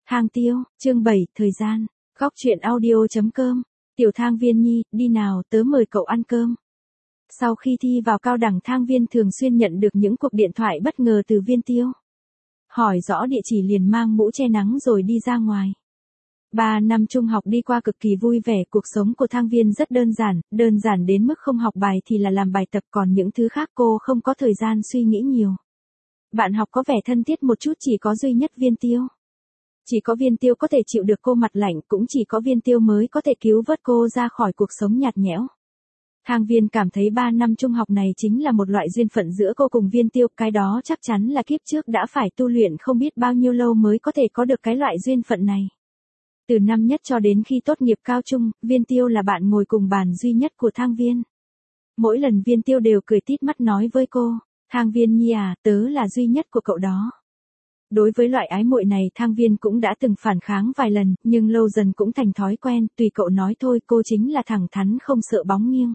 Hang Tiêu, chương 7, thời gian. Góc truyện audio.com. Tiểu Thang Viên Nhi, đi nào, tớ mời cậu ăn cơm. Sau khi thi vào cao đẳng, Thang Viên thường xuyên nhận được những cuộc điện thoại bất ngờ từ Viên Tiêu. Hỏi rõ địa chỉ liền mang mũ che nắng rồi đi ra ngoài. 3 năm trung học đi qua cực kỳ vui vẻ, cuộc sống của Thang Viên rất đơn giản đến mức không học bài thì là làm bài tập, còn những thứ khác cô không có thời gian suy nghĩ nhiều. Bạn học có vẻ thân thiết một chút, chỉ có duy nhất Viên Tiêu. Chỉ có Viên Tiêu có thể chịu được cô mặt lạnh, cũng chỉ có Viên Tiêu mới có thể cứu vớt cô ra khỏi cuộc sống nhạt nhẽo. Thang Viên cảm thấy 3 năm trung học này chính là một loại duyên phận giữa cô cùng Viên Tiêu, cái đó chắc chắn là kiếp trước đã phải tu luyện không biết bao nhiêu lâu mới có thể có được cái loại duyên phận này. Từ năm nhất cho đến khi tốt nghiệp cao trung, Viên Tiêu là bạn ngồi cùng bàn duy nhất của Thang Viên. Mỗi lần Viên Tiêu đều cười tít mắt nói với cô, Thang Viên Nhi à, tớ là duy nhất của cậu đó. Đối với loại ái muội này Thang Viên cũng đã từng phản kháng vài lần, nhưng lâu dần cũng thành thói quen, tùy cậu nói thôi, cô chính là thẳng thắn không sợ bóng nghiêng.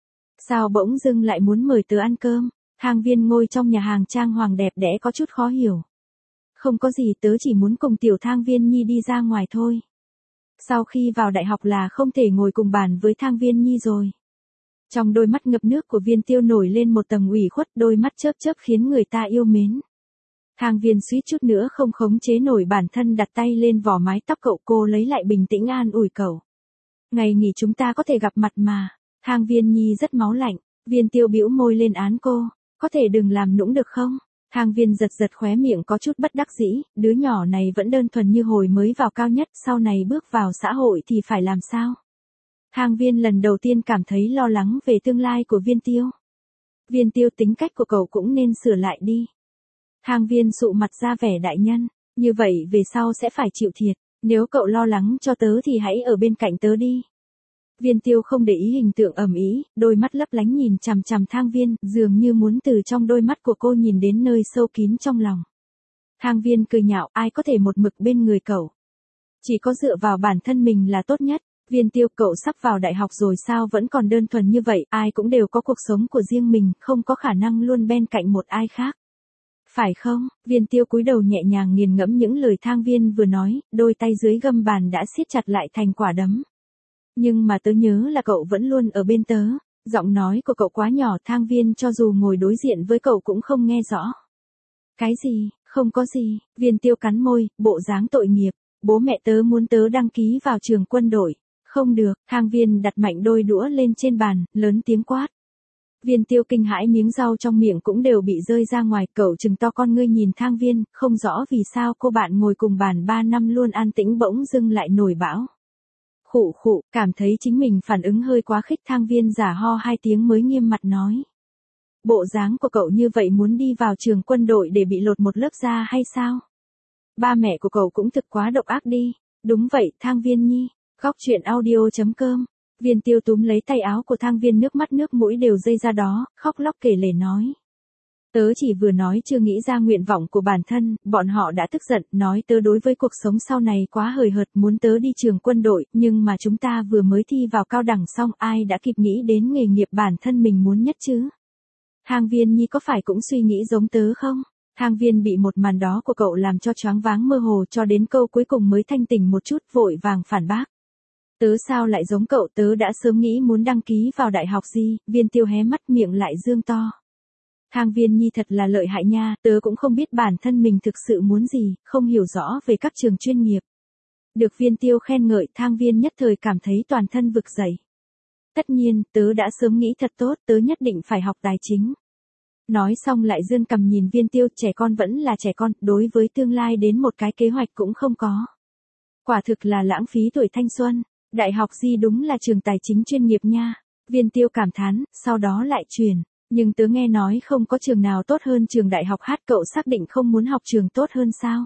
Sao bỗng dưng lại muốn mời tớ ăn cơm? Thang Viên ngồi trong nhà hàng trang hoàng đẹp đẽ có chút khó hiểu. Không có gì, tớ chỉ muốn cùng Tiểu Thang Viên Nhi đi ra ngoài thôi. Sau khi vào đại học là không thể ngồi cùng bàn với Thang Viên Nhi rồi. Trong đôi mắt ngập nước của Viên Tiêu nổi lên một tầng ủy khuất, đôi mắt chớp chớp khiến người ta yêu mến. Thang Viên suýt chút nữa không khống chế nổi bản thân, đặt tay lên vỏ mái tóc cậu, cô lấy lại bình tĩnh an ủi cậu. Ngày nghỉ chúng ta có thể gặp mặt mà. Thang Viên Nhi rất máu lạnh. Viên Tiêu bĩu môi lên án cô. Có thể đừng làm nũng được không? Thang Viên giật khóe miệng có chút bất đắc dĩ, đứa nhỏ này vẫn đơn thuần như hồi mới vào cao nhất, sau này bước vào xã hội thì phải làm sao? Thang Viên lần đầu tiên cảm thấy lo lắng về tương lai của Viên Tiêu. Viên Tiêu, tính cách của cậu cũng nên sửa lại đi. Thang Viên sụ mặt ra vẻ đại nhân, như vậy về sau sẽ phải chịu thiệt, nếu cậu lo lắng cho tớ thì hãy ở bên cạnh tớ đi. Viên Tiêu không để ý hình tượng ầm ĩ, đôi mắt lấp lánh nhìn chằm chằm Thang Viên, dường như muốn từ trong đôi mắt của cô nhìn đến nơi sâu kín trong lòng. Thang Viên cười nhạo, ai có thể một mực bên người cậu? Chỉ có dựa vào bản thân mình là tốt nhất. Viên Tiêu, cậu sắp vào đại học rồi sao vẫn còn đơn thuần như vậy, ai cũng đều có cuộc sống của riêng mình, không có khả năng luôn bên cạnh một ai khác. Phải không? Viên Tiêu cúi đầu nhẹ nhàng nghiền ngẫm những lời Thang Viên vừa nói, đôi tay dưới gâm bàn đã siết chặt lại thành quả đấm. Nhưng mà tớ nhớ là cậu vẫn luôn ở bên tớ. Giọng nói của cậu quá nhỏ, Thang Viên cho dù ngồi đối diện với cậu cũng không nghe rõ. Cái gì? Không có gì. Viên Tiêu cắn môi, bộ dáng tội nghiệp. Bố mẹ tớ muốn tớ đăng ký vào trường quân đội. Không được. Thang Viên đặt mạnh đôi đũa lên trên bàn, lớn tiếng quát. Viên Tiêu kinh hãi, miếng rau trong miệng cũng đều bị rơi ra ngoài, cậu trừng to con ngươi nhìn Thang Viên, không rõ vì sao cô bạn ngồi cùng bàn 3 năm luôn an tĩnh bỗng dưng lại nổi bão. Khụ, cảm thấy chính mình phản ứng hơi quá khích, Thang Viên giả ho 2 tiếng mới nghiêm mặt nói. Bộ dáng của cậu như vậy muốn đi vào trường quân đội để bị lột một lớp da hay sao? Ba mẹ của cậu cũng thực quá độc ác đi. Đúng vậy, Thang Viên Nhi. Góc truyện audio.com. Viên Tiêu túm lấy tay áo của Thang Viên, nước mắt nước mũi đều dây ra đó, khóc lóc kể lể nói. Tớ chỉ vừa nói chưa nghĩ ra nguyện vọng của bản thân, bọn họ đã tức giận, nói tớ đối với cuộc sống sau này quá hời hợt, muốn tớ đi trường quân đội, nhưng mà chúng ta vừa mới thi vào cao đẳng xong, ai đã kịp nghĩ đến nghề nghiệp bản thân mình muốn nhất chứ? Thang Viên Nhi có phải cũng suy nghĩ giống tớ không? Thang Viên bị một màn đó của cậu làm cho choáng váng mơ hồ, cho đến câu cuối cùng mới thanh tỉnh một chút, vội vàng phản bác. Tớ sao lại giống cậu, tớ đã sớm nghĩ muốn đăng ký vào đại học gì. Viên Tiêu hé mắt, miệng lại dương to. Thang Viên Nhi thật là lợi hại nha, tớ cũng không biết bản thân mình thực sự muốn gì, không hiểu rõ về các trường chuyên nghiệp. Được Viên Tiêu khen ngợi, Thang Viên nhất thời cảm thấy toàn thân vực dậy. Tất nhiên, tớ đã sớm nghĩ thật tốt, tớ nhất định phải học tài chính. Nói xong lại dương cằm nhìn Viên Tiêu, trẻ con vẫn là trẻ con, đối với tương lai đến một cái kế hoạch cũng không có. Quả thực là lãng phí tuổi thanh xuân. Đại học gì đúng là trường tài chính chuyên nghiệp nha. Viên Tiêu cảm thán, sau đó lại truyền. Nhưng tớ nghe nói không có trường nào tốt hơn trường đại học hát, cậu xác định không muốn học trường tốt hơn sao?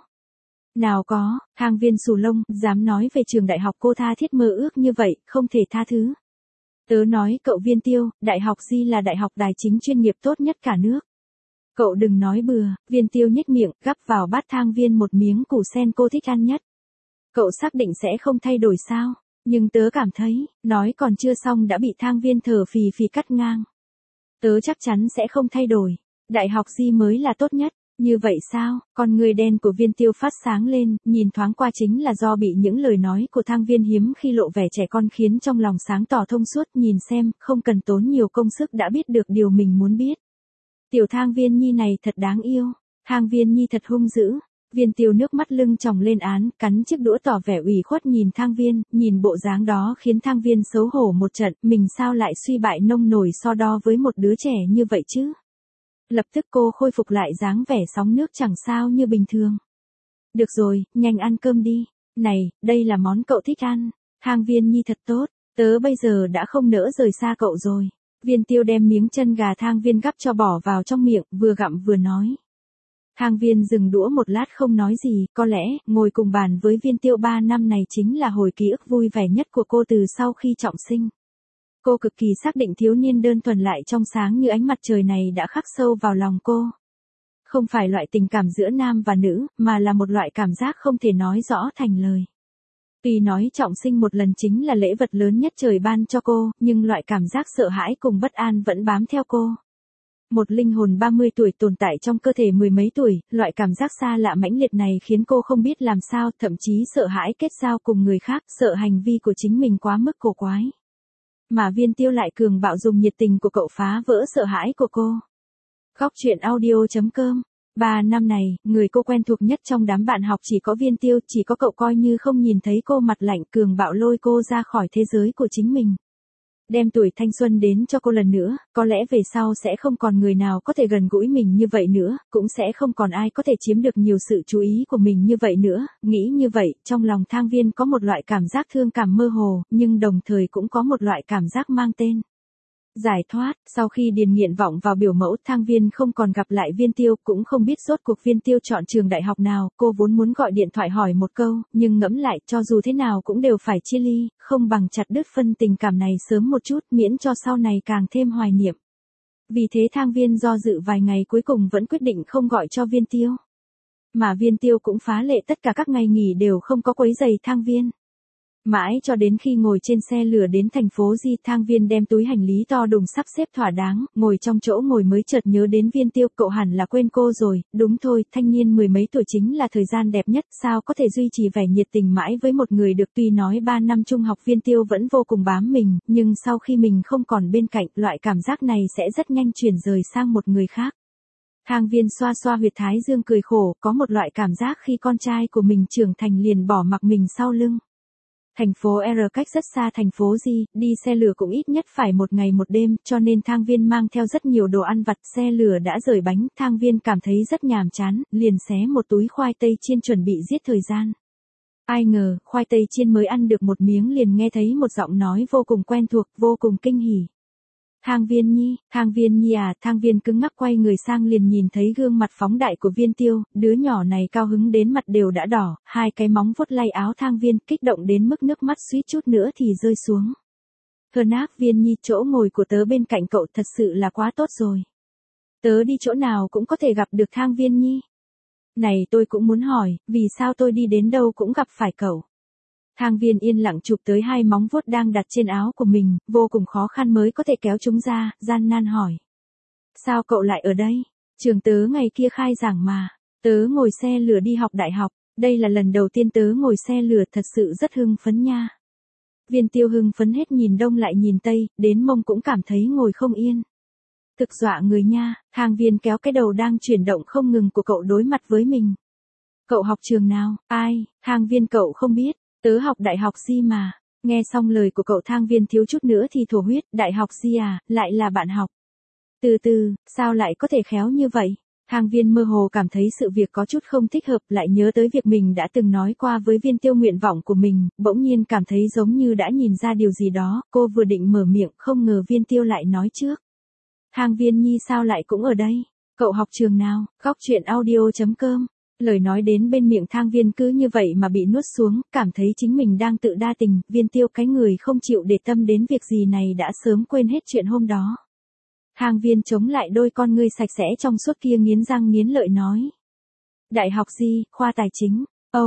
Nào có. Thang Viên xù lông, dám nói về trường đại học cô tha thiết mơ ước như vậy, không thể tha thứ. Tớ nói cậu Viên Tiêu, đại học gì là đại học tài chính chuyên nghiệp tốt nhất cả nước. Cậu đừng nói bừa. Viên Tiêu nhếch miệng, gắp vào bát Thang Viên một miếng củ sen cô thích ăn nhất. Cậu xác định sẽ không thay đổi sao? Nhưng tớ cảm thấy, nói còn chưa xong đã bị Thang Viên thở phì phì cắt ngang. Tớ chắc chắn sẽ không thay đổi. Đại học gì mới là tốt nhất. Như vậy sao? Con người đen của Viên Tiêu phát sáng lên, nhìn thoáng qua chính là do bị những lời nói của Thang Viên hiếm khi lộ vẻ trẻ con khiến trong lòng sáng tỏ thông suốt, nhìn xem, không cần tốn nhiều công sức đã biết được điều mình muốn biết. Tiểu Thang Viên Nhi này thật đáng yêu, Thang Viên Nhi thật hung dữ. Viên Tiêu nước mắt lưng tròng lên án, cắn chiếc đũa tỏ vẻ ủy khuất nhìn Thang Viên, nhìn bộ dáng đó khiến Thang Viên xấu hổ một trận, mình sao lại suy bại nông nổi so đo với một đứa trẻ như vậy chứ? Lập tức cô khôi phục lại dáng vẻ sóng nước chẳng sao như bình thường. Được rồi, nhanh ăn cơm đi. Này, đây là món cậu thích ăn. Thang Viên Nhi thật tốt, tớ bây giờ đã không nỡ rời xa cậu rồi. Viên Tiêu đem miếng chân gà Thang Viên gắp cho bỏ vào trong miệng, vừa gặm vừa nói. Thang Viên dừng đũa một lát không nói gì, có lẽ, ngồi cùng bàn với Viên Tiêu 3 năm này chính là hồi ký ức vui vẻ nhất của cô từ sau khi trọng sinh. Cô cực kỳ xác định thiếu niên đơn thuần lại trong sáng như ánh mặt trời này đã khắc sâu vào lòng cô. Không phải loại tình cảm giữa nam và nữ, mà là một loại cảm giác không thể nói rõ thành lời. Tuy nói trọng sinh một lần chính là lễ vật lớn nhất trời ban cho cô, nhưng loại cảm giác sợ hãi cùng bất an vẫn bám theo cô. Một linh hồn 30 tuổi tồn tại trong cơ thể mười mấy tuổi, loại cảm giác xa lạ mãnh liệt này khiến cô không biết làm sao, thậm chí sợ hãi kết giao cùng người khác, sợ hành vi của chính mình quá mức cổ quái. Mà Viên Tiêu lại cường bạo dùng nhiệt tình của cậu phá vỡ sợ hãi của cô. Góc truyện audio.com 3 năm này, người cô quen thuộc nhất trong đám bạn học chỉ có Viên Tiêu, chỉ có cậu coi như không nhìn thấy cô, mặt lạnh cường bạo lôi cô ra khỏi thế giới của chính mình. Đem tuổi thanh xuân đến cho cô lần nữa, có lẽ về sau sẽ không còn người nào có thể gần gũi mình như vậy nữa, cũng sẽ không còn ai có thể chiếm được nhiều sự chú ý của mình như vậy nữa. Nghĩ như vậy, trong lòng Thang Viên có một loại cảm giác thương cảm mơ hồ, nhưng đồng thời cũng có một loại cảm giác mang tên giải thoát. Sau khi điền nguyện vọng vào biểu mẫu, Thang Viên không còn gặp lại Viên Tiêu, cũng không biết rốt cuộc Viên Tiêu chọn trường đại học nào. Cô vốn muốn gọi điện thoại hỏi một câu, nhưng ngẫm lại, cho dù thế nào cũng đều phải chia ly, không bằng chặt đứt phân tình cảm này sớm một chút, miễn cho sau này càng thêm hoài niệm. Vì thế Thang Viên do dự vài ngày, cuối cùng vẫn quyết định không gọi cho Viên Tiêu. Mà Viên Tiêu cũng phá lệ, tất cả các ngày nghỉ đều không có quấy giày Thang Viên. Mãi cho đến khi ngồi trên xe lửa đến thành phố Di, Thang Viên đem túi hành lý to đùng sắp xếp thỏa đáng, ngồi trong chỗ ngồi mới chợt nhớ đến Viên Tiêu. Cậu hẳn là quên cô rồi, đúng thôi, thanh niên mười mấy tuổi chính là thời gian đẹp nhất, sao có thể duy trì vẻ nhiệt tình mãi với một người được. Tuy nói 3 năm trung học Viên Tiêu vẫn vô cùng bám mình, nhưng sau khi mình không còn bên cạnh, loại cảm giác này sẽ rất nhanh chuyển rời sang một người khác. Thang Viên xoa xoa huyệt thái dương cười khổ, có một loại cảm giác khi con trai của mình trưởng thành liền bỏ mặc mình sau lưng. Thành phố R cách rất xa thành phố Di, đi xe lửa cũng ít nhất phải một ngày một đêm, cho nên Thang Viên mang theo rất nhiều đồ ăn vặt. Xe lửa đã rời bánh, Thang Viên cảm thấy rất nhàm chán, liền xé một túi khoai tây chiên chuẩn bị giết thời gian. Ai ngờ, khoai tây chiên mới ăn được một miếng liền nghe thấy một giọng nói vô cùng quen thuộc, vô cùng kinh hỉ. Thang Viên Nhi à. Thang Viên cứng ngắc quay người sang liền nhìn thấy gương mặt phóng đại của Viên Tiêu, đứa nhỏ này cao hứng đến mặt đều đã đỏ, hai cái móng vuốt lay áo Thang Viên, kích động đến mức nước mắt suýt chút nữa thì rơi xuống. Hơn ác Viên Nhi, chỗ ngồi của tớ bên cạnh cậu thật sự là quá tốt rồi. Tớ đi chỗ nào cũng có thể gặp được Thang Viên Nhi. Này tôi cũng muốn hỏi, vì sao tôi đi đến đâu cũng gặp phải cậu? Thang Viên yên lặng chụp tới hai móng vuốt đang đặt trên áo của mình, vô cùng khó khăn mới có thể kéo chúng ra, gian nan hỏi. Sao cậu lại ở đây? Trường tớ ngày kia khai giảng mà. Tớ ngồi xe lửa đi học đại học, đây là lần đầu tiên tớ ngồi xe lửa, thật sự rất hưng phấn nha. Viên Tiêu hưng phấn hết nhìn đông lại nhìn tây, đến mông cũng cảm thấy ngồi không yên. Thực dọa người nha. Thang Viên kéo cái đầu đang chuyển động không ngừng của cậu đối mặt với mình. Cậu học trường nào? Ai? Thang Viên, cậu không biết. Tớ học đại học Di mà. Nghe xong lời của cậu, Thang Viên thiếu chút nữa thì thổ huyết. Đại học Di à, lại là bạn học. Từ từ, sao lại có thể khéo như vậy? Thang Viên mơ hồ cảm thấy sự việc có chút không thích hợp, lại nhớ tới việc mình đã từng nói qua với Viên Tiêu nguyện vọng của mình, bỗng nhiên cảm thấy giống như đã nhìn ra điều gì đó. Cô vừa định mở miệng, không ngờ Viên Tiêu lại nói trước. Thang Viên Nhi sao lại cũng ở đây? Cậu học trường nào? Góc truyện audio.com. Lời nói đến bên miệng Thang Viên cứ như vậy mà bị nuốt xuống, cảm thấy chính mình đang tự đa tình. Viên Tiêu, cái người không chịu để tâm đến việc gì này, đã sớm quên hết chuyện hôm đó. Thang Viên chống lại đôi con ngươi sạch sẽ trong suốt kia, nghiến răng nghiến lợi nói. Đại học Di, khoa tài chính.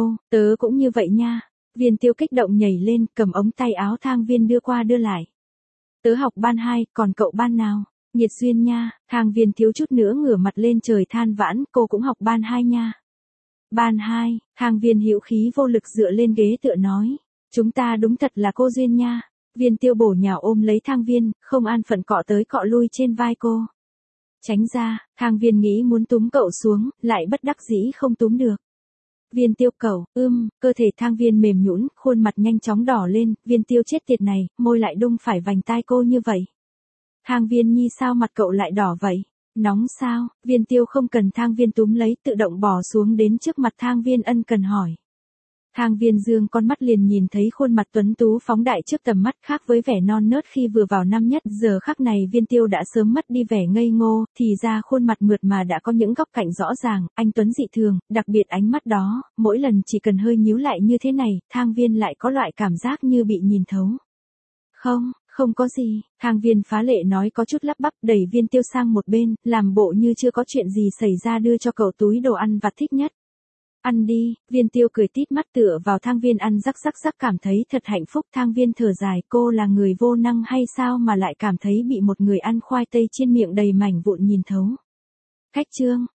Tớ cũng như vậy nha. Viên Tiêu kích động nhảy lên, cầm ống tay áo Thang Viên đưa qua đưa lại. Tớ học ban 2, còn cậu ban nào? Nhiệt duyên nha, Thang Viên thiếu chút nữa ngửa mặt lên trời than vãn, cô cũng học ban 2 nha. Ban 2, Thang Viên hữu khí vô lực dựa lên ghế tựa nói. Chúng ta đúng thật là cô duyên nha. Viên Tiêu bổ nhào ôm lấy Thang Viên, không an phận cọ tới cọ lui trên vai cô. Tránh ra, Thang Viên nghĩ muốn túm cậu xuống, lại bất đắc dĩ không túm được. Viên Tiêu cậu, cơ thể Thang Viên mềm nhũn, khuôn mặt nhanh chóng đỏ lên, Viên Tiêu chết tiệt này, môi lại đung phải vành tai cô như vậy. Thang Viên Nhi sao mặt cậu lại đỏ vậy? Nóng sao? Viên Tiêu không cần Thang Viên túm lấy, tự động bò xuống đến trước mặt Thang Viên ân cần hỏi. Thang Viên dương con mắt liền nhìn thấy khuôn mặt tuấn tú phóng đại trước tầm mắt, khác với vẻ non nớt khi vừa vào năm nhất, giờ khắc này Viên Tiêu đã sớm mất đi vẻ ngây ngô, thì ra khuôn mặt mượt mà đã có những góc cạnh rõ ràng, anh tuấn dị thường, đặc biệt ánh mắt đó, mỗi lần chỉ cần hơi nhíu lại như thế này, Thang Viên lại có loại cảm giác như bị nhìn thấu. Không có gì, Thang Viên phá lệ nói có chút lắp bắp, đẩy Viên Tiêu sang một bên, làm bộ như chưa có chuyện gì xảy ra, đưa cho cậu túi đồ ăn vặt thích nhất. Ăn đi, Viên Tiêu cười tít mắt tựa vào Thang Viên ăn rắc cảm thấy thật hạnh phúc. Thang Viên thở dài, cô là người vô năng hay sao mà lại cảm thấy bị một người ăn khoai tây chiên miệng đầy mảnh vụn nhìn thấu. Khách trương,